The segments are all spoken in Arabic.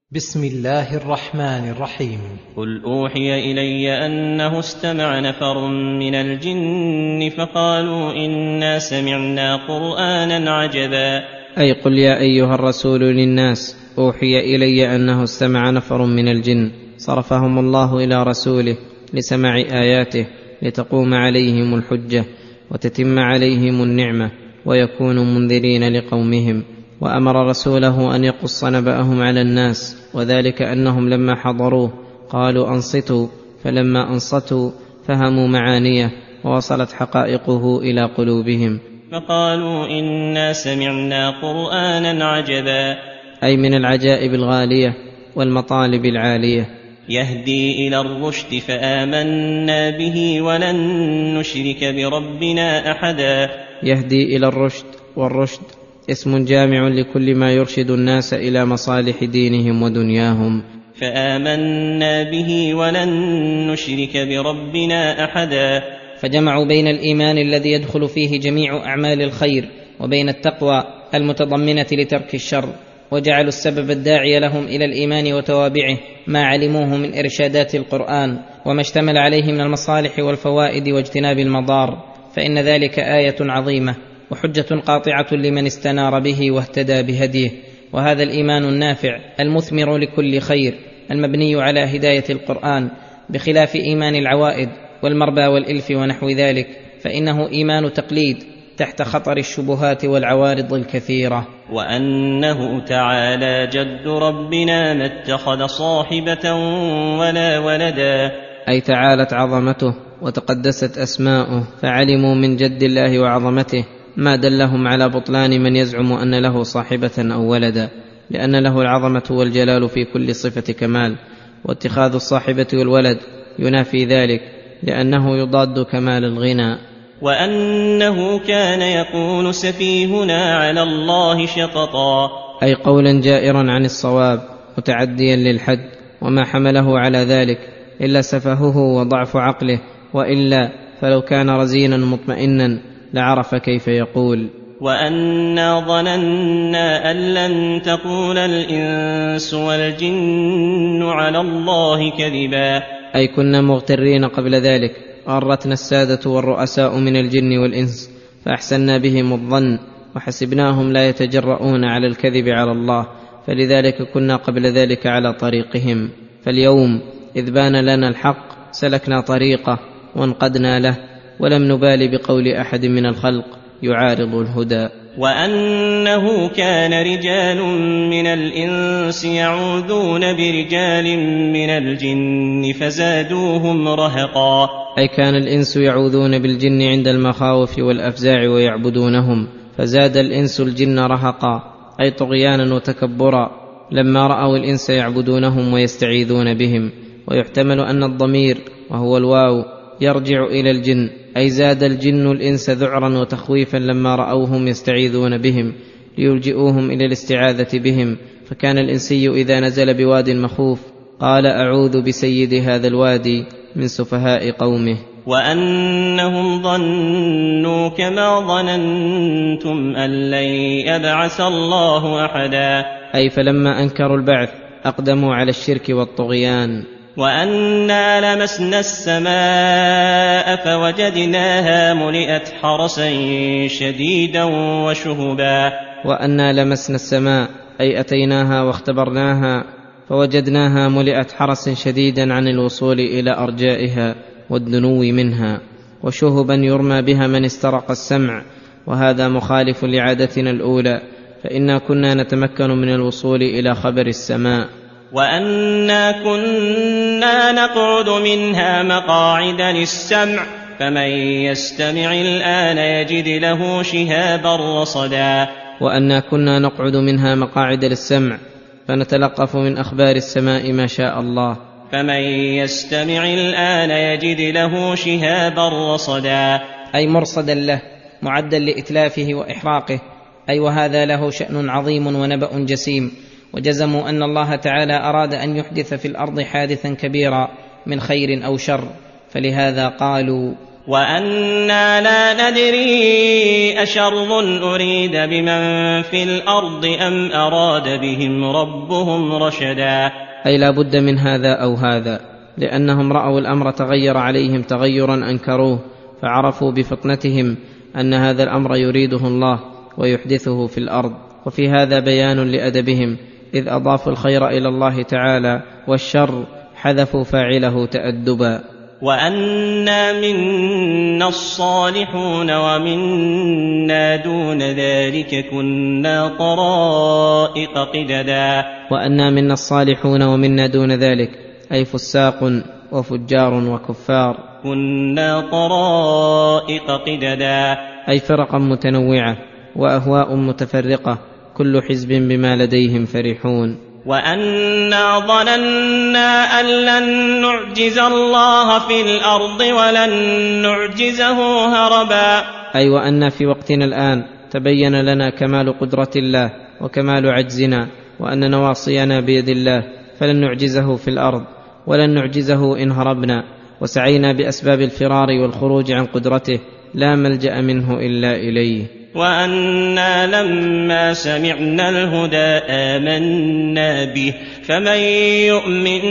بسم الله الرحمن الرحيم. قل أوحي إلي أنه استمع نفر من الجن فقالوا إنا سمعنا قرآنا عجبا. أي قل يا أيها الرسول للناس أوحي إلي أنه استمع نفر من الجن صرفهم الله إلى رسوله لسماع آياته لتقوم عليهم الحجة وتتم عليهم النعمة ويكونوا منذرين لقومهم، وأمر رسوله أن يقص نبأهم على الناس، وذلك أنهم لما حضروه قالوا أنصتوا، فلما أنصتوا فهموا معانيه ووصلت حقائقه إلى قلوبهم، فقالوا إنا سمعنا قرآنا عجبا، أي من العجائب الغالية والمطالب العالية، يهدي إلى الرشد فآمنا به ولن نشرك بربنا أحدا. يهدي إلى الرشد، والرشد اسم جامع لكل ما يرشد الناس إلى مصالح دينهم ودنياهم. فآمنا به ولن نشرك بربنا أحدا، فجمعوا بين الإيمان الذي يدخل فيه جميع أعمال الخير وبين التقوى المتضمنة لترك الشر، وجعلوا السبب الداعي لهم إلى الإيمان وتوابعه ما علموه من إرشادات القرآن وما اشتمل عليه من المصالح والفوائد واجتناب المضار، فإن ذلك آية عظيمة وحجة قاطعة لمن استنار به واهتدى بهديه. وهذا الإيمان النافع المثمر لكل خير المبني على هداية القرآن، بخلاف إيمان العوائد والمربى والإلف ونحو ذلك، فإنه إيمان تقليد تحت خطر الشبهات والعوارض الكثيرة. وأنه تعالى جد ربنا ما اتخذ صاحبة ولا ولدا، أي تعالت عظمته وتقدست أسماؤه، فعلموا من جد الله وعظمته ما دلهم على بطلان من يزعم أن له صاحبة أو ولدا، لأن له العظمة والجلال في كل صفة كمال، واتخاذ الصاحبة والولد ينافي ذلك لأنه يضاد كمال الغنى. وأنه كان يقول سفيهنا على الله شططا، أي قولا جائرا عن الصواب متعديا للحد، وما حمله على ذلك إلا سفهه وضعف عقله، وإلا فلو كان رزينا مطمئنا لعرف كيف يقول. وأنا ظننا أن لن تقول الإنس والجن على الله كذبا، أي كنا مغترين قبل ذلك، غرتنا السادة والرؤساء من الجن والإنس فأحسنا بهم الظن وحسبناهم لا يتجرؤون على الكذب على الله، فلذلك كنا قبل ذلك على طريقهم. فاليوم إذ بان لنا الحق سلكنا طريقه وانقدنا له، ولم نبالي بقول أحد من الخلق يعارض الهدى. وأنه كان رجال من الإنس يعوذون برجال من الجن فزادوهم رهقا، أي كان الإنس يعوذون بالجن عند المخاوف والأفزاع ويعبدونهم، فزاد الإنس الجن رهقا، أي طغيانا وتكبرا، لما رأوا الإنس يعبدونهم ويستعيذون بهم. ويحتمل أن الضمير وهو الواو يرجع إلى الجن، أي زاد الجن الإنس ذعرا وتخويفا لما رأوهم يستعيذون بهم ليلجئوهم إلى الاستعاذة بهم. فكان الإنسي إذا نزل بواد مخوف قال أعوذ بسيد هذا الوادي من سفهاء قومه. وأنهم ظنوا كما ظننتم أن لن يبعث الله أحدا، أي فلما أنكروا البعث أقدموا على الشرك والطغيان. وأنا لمسنا السماء فوجدناها ملئت حرسا شديدا وشهبا، وأنا لمسنا السماء أي أتيناها واختبرناها فوجدناها ملئت حرسا شديدا عن الوصول إلى أرجائها والدنو منها، وشهبا يرمى بها من استرق السمع، وهذا مخالف لعادتنا الأولى، فإنا كنا نتمكن من الوصول إلى خبر السماء. وأنا كنا نقعد منها مقاعد للسمع فمن يستمع الآن يجد له شهابا رصدا. وأنا كنا نقعد منها مقاعد للسمع فنتلقف من أخبار السماء ما شاء الله، فمن يستمع الآن يجد له شهابا رصدا، أي مرصدا له معدا لإتلافه وإحراقه، أي وهذا له شأن عظيم ونبأ جسيم. وجزموا أن الله تعالى أراد أن يحدث في الأرض حادثا كبيرا من خير أو شر، فلهذا قالوا وأنا لا ندري أشر أريد بمن في الأرض أم أراد بهم ربهم رشدا. أي لا بد من هذا أو هذا، لأنهم رأوا الأمر تغير عليهم تغيرا أنكروه، فعرفوا بفطنتهم أن هذا الأمر يريده الله ويحدثه في الأرض. وفي هذا بيان لأدبهم، إذ أضافوا الخير إلى الله تعالى والشر حذفوا فاعله تأدبا. وأنا منا الصالحون ومنا دون ذلك كنا طرائق قددا. وأنا منا الصالحون ومنا دون ذلك أي فساق وفجار وكفار، كنا طرائق قددا أي فرقا متنوعة وأهواء متفرقة، كل حزب بما لديهم فرحون. وأنا ظننا أن لن نعجز الله في الأرض ولن نعجزه هربا. أي وأن في وقتنا الآن تبين لنا كمال قدرة الله وكمال عجزنا، وأن نواصينا بيد الله، فلن نعجزه في الأرض ولن نعجزه إن هربنا، وسعينا بأسباب الفرار والخروج عن قدرته، لا ملجأ منه إلا إليه. وأنا لما سمعنا الهدى آمنا به، فمن يؤمن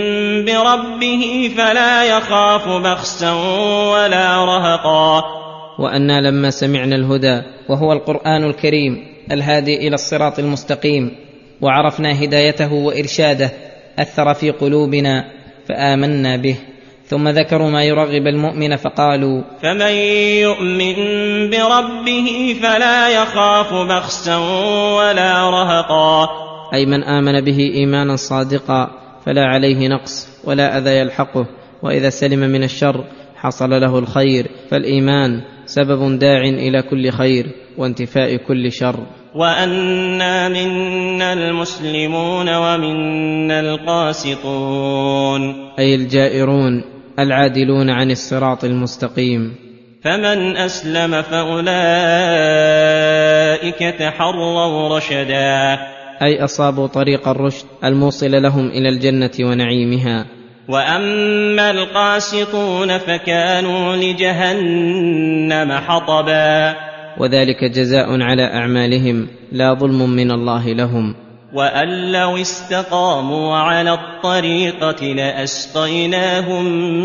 بربه فلا يخاف بخسا ولا رهقا. وأنا لما سمعنا الهدى وهو القرآن الكريم الهادي إلى الصراط المستقيم، وعرفنا هدايته وإرشاده، أثر في قلوبنا فآمنا به. ثم ذكروا ما يرغب المؤمن فقالوا فمن يؤمن بربه فلا يخاف بخسا ولا رهقا. أي من آمن به إيمانا صادقا فلا عليه نقص ولا أذى يلحقه، وإذا سلم من الشر حصل له الخير، فالإيمان سبب داع إلى كل خير وانتفاء كل شر. وأنا منا المسلمون ومنا القاسطون، أي الجائرون العادلون عن الصراط المستقيم. فمن أسلم فأولئك تحروا رشدا، أي أصابوا طريق الرشد الموصل لهم إلى الجنة ونعيمها. وأما القاسطون فكانوا لجهنم حطبا، وذلك جزاء على أعمالهم لا ظلم من الله لهم. وأن لو استقاموا على الطريقة لأسقيناهم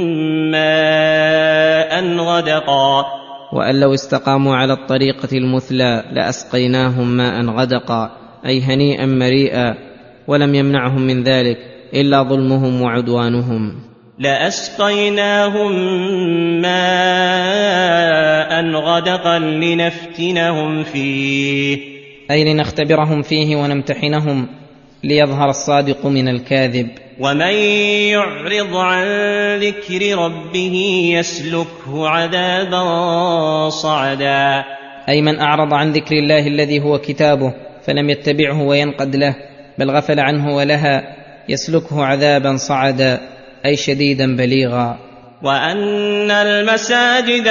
ماء غدقا. وأن لو استقاموا على الطريقة المثلى لأسقيناهم ماء غدقا، أي هنيئا مريئا، ولم يمنعهم من ذلك إلا ظلمهم وعدوانهم. لأسقيناهم ماء غدقا لنفتنهم فيه، أي لنختبرهم فيه ونمتحنهم ليظهر الصادق من الكاذب. ومن يعرض عن ذكر ربه يسلكه عذابا صعدا، أي من أعرض عن ذكر الله الذي هو كتابه فلم يتبعه وينقد له، بل غفل عنه ولها، يسلكه عذابا صعدا، أي شديدا بليغا. وأن المساجد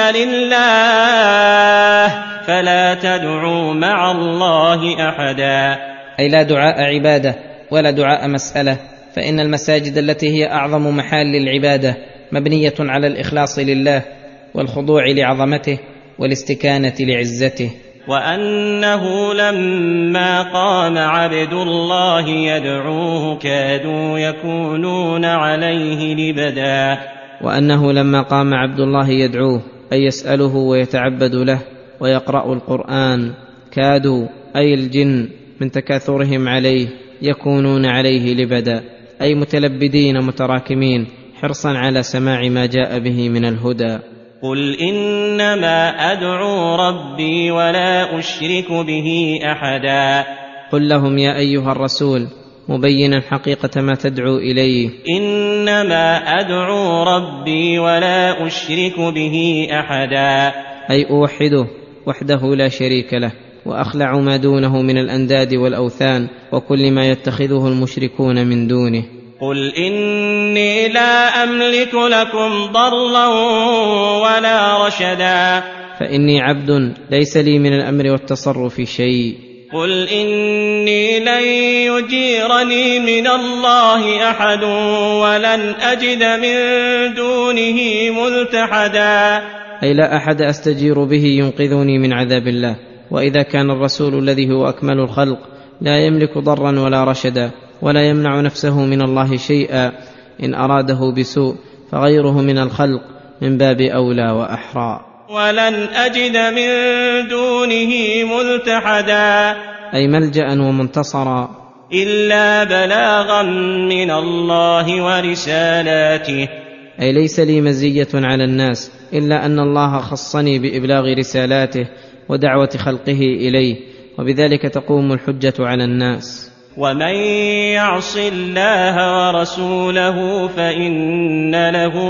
لله فلا تدعوا مع الله أحدا، أي لا دعاء عبادة ولا دعاء مسألة، فإن المساجد التي هي أعظم محال العبادة مبنية على الإخلاص لله والخضوع لعظمته والاستكانة لعزته. وأنه لما قام عبد الله يدعوه كادوا يكونون عليه لبدا. وأنه لما قام عبد الله يدعوه أي يسأله ويتعبد له ويقرأ القرآن، كادوا أي الجن من تكاثرهم عليه يكونون عليه لبدا، أي متلبدين متراكمين حرصا على سماع ما جاء به من الهدى. قل إنما أدعو ربي ولا أشرك به أحدا. قل لهم يا أيها الرسول مبينا حقيقة ما تدعو إليه، إنما أدعو ربي ولا أشرك به أحدا، أي أوحده وحده لا شريك له، وأخلع ما دونه من الأنداد والأوثان وكل ما يتخذه المشركون من دونه. قل إني لا أملك لكم ضرا ولا رشدا، فإني عبد ليس لي من الأمر والتصرف شيء. قل إني لن يجيرني من الله أحد ولن أجد من دونه ملتحدا، أي لا أحد أستجير به ينقذني من عذاب الله. وإذا كان الرسول الذي هو أكمل الخلق لا يملك ضرا ولا رشدا ولا يمنع نفسه من الله شيئا إن أراده بسوء، فغيره من الخلق من باب أولى وأحرى. ولن أجد من دونه ملتحدا، أي ملجأ ومنتصرا، إلا بلاغا من الله ورسالاته، أي ليس لي مزية على الناس إلا أن الله خصني بإبلاغ رسالاته ودعوة خلقه إليه، وبذلك تقوم الحجة على الناس. ومن يعص الله ورسوله فإن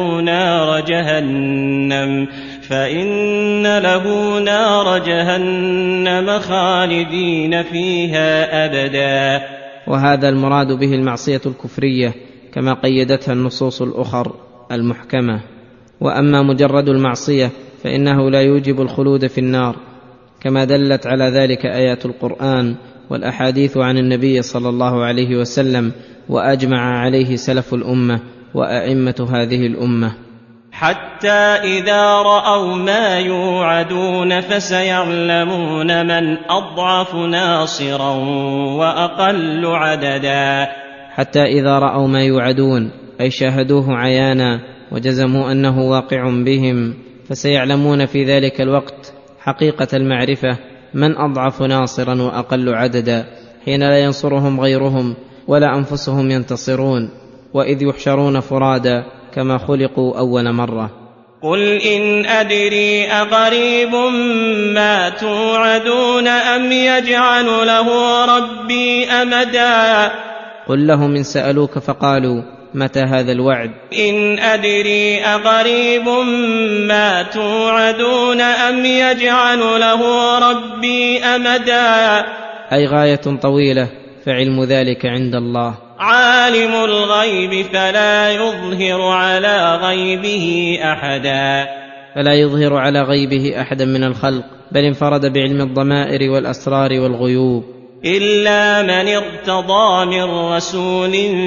له نار جهنم خالدين فيها أبدا. وهذا المراد به المعصية الكفرية كما قيدتها النصوص الأخر المحكمة. وأما مجرد المعصية فإنه لا يوجب الخلود في النار، كما دلت على ذلك آيات القرآن والأحاديث عن النبي صلى الله عليه وسلم، وأجمع عليه سلف الأمة وأئمة هذه الأمة. حتى إذا رأوا ما يوعدون فسيعلمون من أضعف ناصرا وأقل عددا. حتى إذا رأوا ما يوعدون أي شاهدوه عيانا وجزموا أنه واقع بهم، فسيعلمون في ذلك الوقت حقيقة المعرفة من أضعف ناصرا وأقل عددا، حين لا ينصرهم غيرهم ولا أنفسهم ينتصرون، وإذ يحشرون فرادا كما خلقوا أول مرة. قل إن أدري أقريب ما توعدون أم يجعل له ربي أمدا. قل لهم إن سألوك فقالوا متى هذا الوعد؟ إن أدري أقريب ما توعدون أم يجعل له ربي أمدا، أي غاية طويلة، فعلم ذلك عند الله. عالم الغيب فلا يظهر على غيبه أحدا، فلا يظهر على غيبه أحدا من الخلق، بل انفرد بعلم الضمائر والأسرار والغيوب. إلا من ارتضى من رسول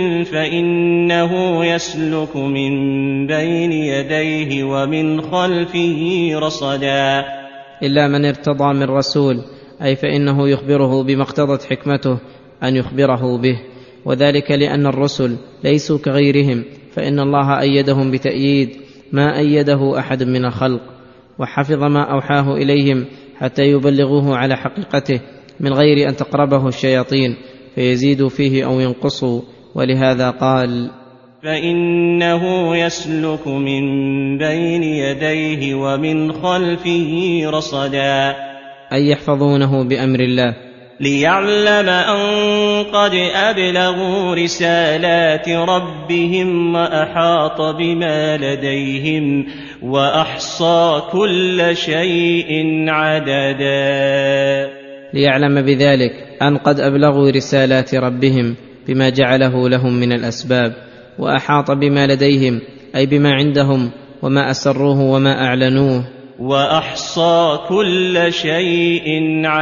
فإنه يسلك من بين يديه ومن خلفه رصدا. إلا من ارتضى من رسول، أي فإنه يخبره بما اقتضت حكمته أن يخبره به، وذلك لأن الرسل ليسوا كغيرهم، فإن الله أيدهم بتأييد ما أيده أحد من الخلق، وحفظ ما أوحاه إليهم حتى يبلغوه على حقيقته من غير أن تقربه الشياطين فيزيدوا فيه أو ينقصوا. ولهذا قال فإنه يسلك من بين يديه ومن خلفه رصدا، أي يحفظونه بأمر الله، ليعلم أن قد أبلغوا رسالات ربهم وأحاط بما لديهم وأحصى كل شيء عددا. ليعلم بذلك أن قد أبلغوا رسالات ربهم بما جعله لهم من الأسباب، وأحاط بما لديهم أي بما عندهم وما أسروه وما أعلنوه، وأحصى كل شيء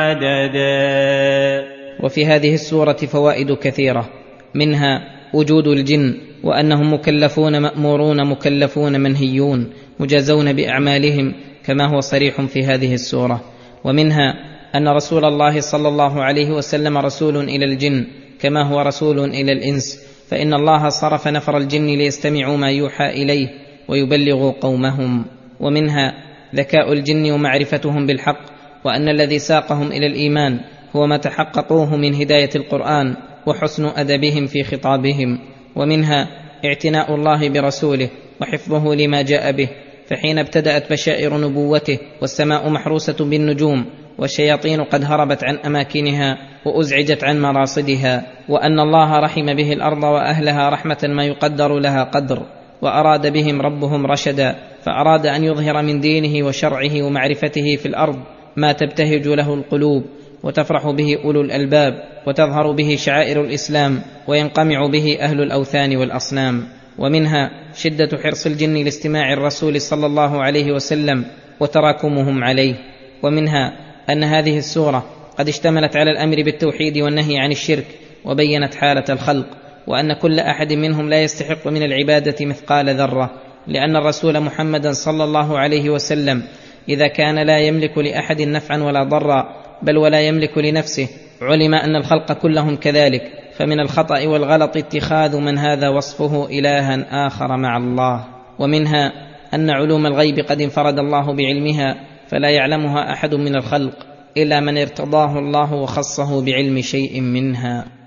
عددا. وفي هذه السورة فوائد كثيرة، منها وجود الجن، وأنهم مكلفون مأمورون مكلفون منهيون مجازون بأعمالهم كما هو صريح في هذه السورة. ومنها أن رسول الله صلى الله عليه وسلم رسول إلى الجن كما هو رسول إلى الإنس، فإن الله صرف نفر الجن ليستمعوا ما يوحى إليه ويبلغوا قومهم. ومنها ذكاء الجن ومعرفتهم بالحق، وأن الذي ساقهم إلى الإيمان هو ما تحققوه من هداية القرآن وحسن أدبهم في خطابهم. ومنها اعتناء الله برسوله وحفظه لما جاء به، فحين ابتدأت بشائر نبوته والسماء محروسة بالنجوم والشياطين قد هربت عن أماكنها وأزعجت عن مراصدها، وأن الله رحم به الأرض وأهلها رحمة ما يقدر لها قدر، وأراد بهم ربهم رشدا، فأراد أن يظهر من دينه وشرعه ومعرفته في الأرض ما تبتهج له القلوب وتفرح به أولو الألباب، وتظهر به شعائر الإسلام وينقمع به أهل الأوثان والأصنام. ومنها شدة حرص الجن لاستماع الرسول صلى الله عليه وسلم وتراكمهم عليه. ومنها أن هذه السورة قد اشتملت على الأمر بالتوحيد والنهي عن الشرك، وبينت حالة الخلق، وأن كل أحد منهم لا يستحق من العبادة مثقال ذرة، لان الرسول محمدا صلى الله عليه وسلم اذا كان لا يملك لاحد نفعا ولا ضرا بل ولا يملك لنفسه، علم ان الخلق كلهم كذلك، فمن الخطأ والغلط اتخاذ من هذا وصفه إلها آخر مع الله. ومنها أن علوم الغيب قد انفرد الله بعلمها، فلا يعلمها أحد من الخلق إلا من ارتضاه الله وخصه بعلم شيء منها.